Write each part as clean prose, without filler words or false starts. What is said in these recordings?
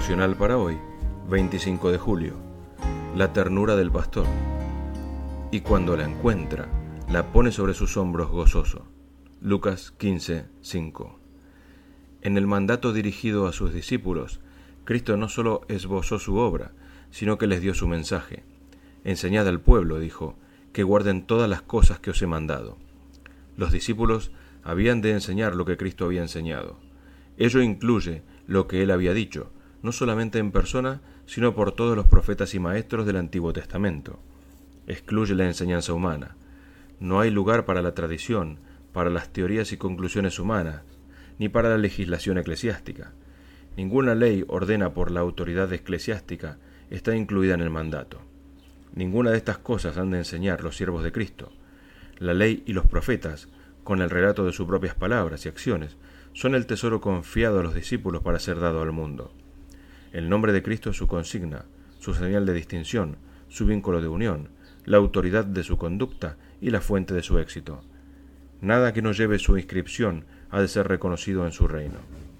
Devocional para hoy, 25 de julio. La ternura del pastor. Y cuando la encuentra, la pone sobre sus hombros gozoso. Lucas 15:5. En el mandato dirigido a sus discípulos, Cristo no solo esbozó su obra, sino que les dio su mensaje. Enseñad al pueblo, dijo, que guarden todas las cosas que os he mandado. Los discípulos habían de enseñar lo que Cristo había enseñado. Ello incluye lo que él había dicho, no solamente en persona, sino por todos los profetas y maestros del Antiguo Testamento. Excluye la enseñanza humana. No hay lugar para la tradición, para las teorías y conclusiones humanas, ni para la legislación eclesiástica. Ninguna ley ordena por la autoridad eclesiástica está incluida en el mandato. Ninguna de estas cosas han de enseñar los siervos de Cristo. La ley y los profetas, con el relato de sus propias palabras y acciones, son el tesoro confiado a los discípulos para ser dado al mundo. El nombre de Cristo es su consigna, su señal de distinción, su vínculo de unión, la autoridad de su conducta y la fuente de su éxito. Nada que no lleve su inscripción ha de ser reconocido en su reino.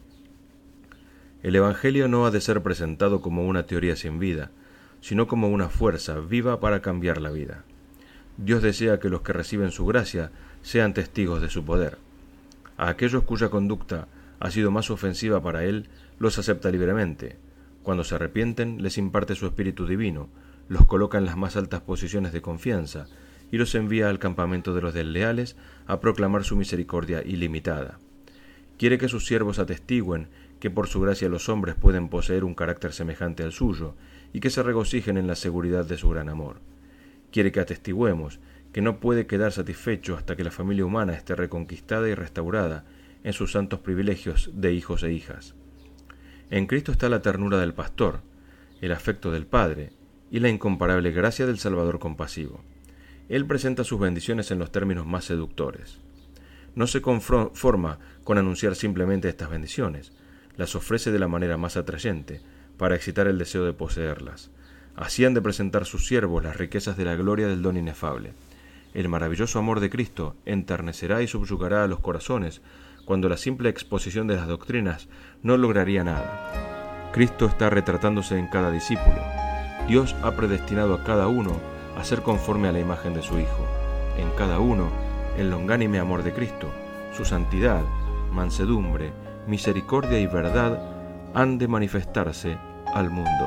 El Evangelio no ha de ser presentado como una teoría sin vida, sino como una fuerza viva para cambiar la vida. Dios desea que los que reciben su gracia sean testigos de su poder. A aquellos cuya conducta ha sido más ofensiva para Él, los acepta libremente. Cuando se arrepienten, les imparte su Espíritu Divino, los coloca en las más altas posiciones de confianza y los envía al campamento de los desleales a proclamar su misericordia ilimitada. Quiere que sus siervos atestiguen que por su gracia los hombres pueden poseer un carácter semejante al suyo y que se regocijen en la seguridad de su gran amor. Quiere que atestiguemos que no puede quedar satisfecho hasta que la familia humana esté reconquistada y restaurada en sus santos privilegios de hijos e hijas. En Cristo está la ternura del pastor, el afecto del Padre y la incomparable gracia del Salvador compasivo. Él presenta sus bendiciones en los términos más seductores. No se conforma con anunciar simplemente estas bendiciones, las ofrece de la manera más atrayente, para excitar el deseo de poseerlas. Así han de presentar sus siervos las riquezas de la gloria del don inefable. El maravilloso amor de Cristo enternecerá y subyugará a los corazones cuando la simple exposición de las doctrinas no lograría nada. Cristo está retratándose en cada discípulo. Dios ha predestinado a cada uno a ser conforme a la imagen de su Hijo. En cada uno, el longánime amor de Cristo, su santidad, mansedumbre, misericordia y verdad han de manifestarse al mundo.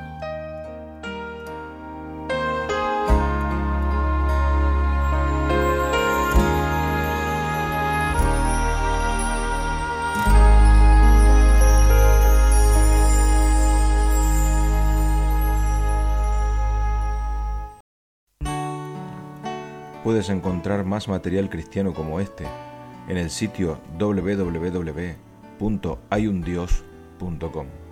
Puedes encontrar más material cristiano como este en el sitio www.hayundios.com.